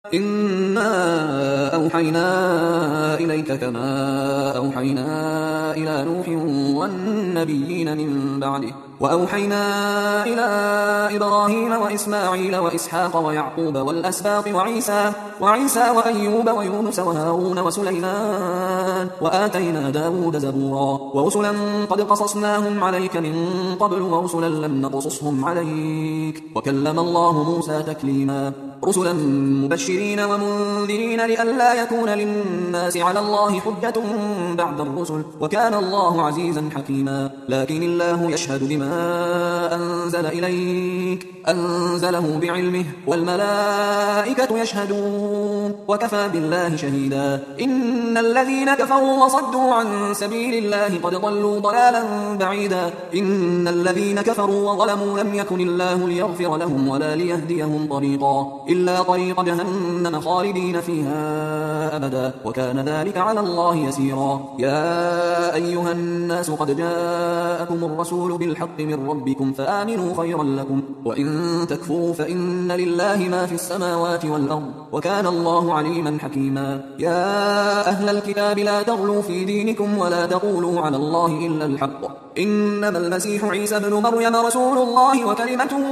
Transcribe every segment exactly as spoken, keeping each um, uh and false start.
إنا أوحينا إليك كما أوحينا إلى نوح والنبيين من بعده وأوحينا إلى إبراهيم وإسماعيل وإسحاق ويعقوب والأسباط وعيسى وعيسى وأيوب ويونس وهارون وسليمان وآتينا داود زبورا ورسلا قد قصصناهم عليك من قبل ورسلا لم نقصصهم عليك وكلم الله موسى تكليما رسلا مبشرين ومنذرين لئلا يكون للناس على الله حجة بعد الرسل وكان الله عزيزا حكيما لكن الله يشهد بما أنزل إليك أنزله بعلمه والملائكة يشهدون وكفى بالله شهيدا إن الذين كفروا وصدوا عن سبيل الله قد ضلوا ضلالا بعيدا إن الذين كفروا وظلموا لم يكن الله ليغفر لهم ولا ليهديهم طريقا إلا طريق جهنم خالدين فيها أبدا وكان ذلك على الله يسيرا يا أيها الناس قد جاءكم الرسول بالحق من ربكم فآمنوا خيرا لكم وإن تكفروا فإن لله ما في السماوات والأرض وكان الله عليما حكيما يا أهل الكتاب لا تغلوا في دينكم ولا تقولوا على الله إلا الحق إنما المسيح عيسى ابن مريم رسول الله وكلمته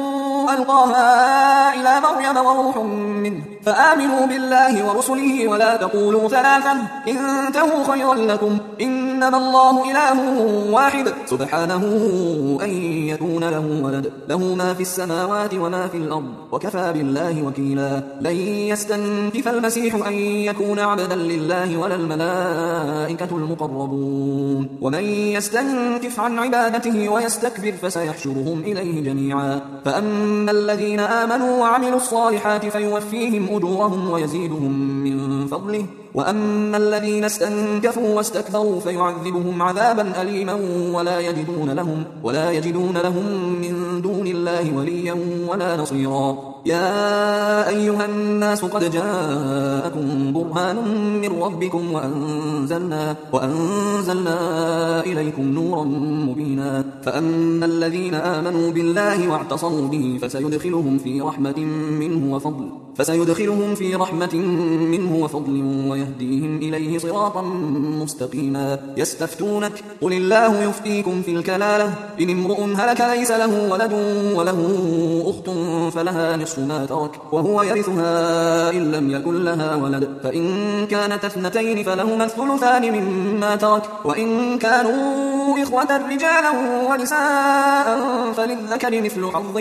ألقاها إلى مريم وروح منه فآمنوا بالله ورسله ولا تقولوا ثلاثا انتهوا خيرا لكم إنما الله إله واحد سبحانه أن يكون له ولد له ما في السماوات وما في الأرض وكفى بالله وكيلا لن يستنكف المسيح أن يكون عبدا لله ولا الملائكة المقربون ومن يستنكف عن عبادته ويستكبر فسيحشرهم إليه جميعا فأما الذين آمنوا وعملوا الصالحات فيوفيهم أجورهم ويزيدهم من فضله وأما الذين استنكفوا واستكبروا فيعذبهم عذابا أليما ولا يجدون لهم ولا يجدون لهم من دون الله وليا ولا نصيرا يا أيها الناس قد جاءكم برهان من ربكم وأنزلنا وأنزلنا إليكم نورا مبينا فأما الذين آمنوا بالله واعتصموا به فسيدخلهم في رحمة منه وفضل فسيدخلهم في رحمة منه وفضل ويهديهم إليه صراطا مستقيما يستفتونك قل الله يفتيكم في الكلالة إن امرؤ هلك ليس له ولد وله أخت فلها نصف ما ترك وهو يرثها إن لم يكن لها ولد فإن كانت اثنتين فلهما الثلثان مما ترك وإن كانوا إخوة رجالا ونساء فللذكر مثل حظ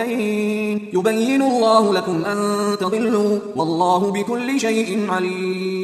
الأنثيين يبين الله لكم أن تضلوا والله بكل شيء عليم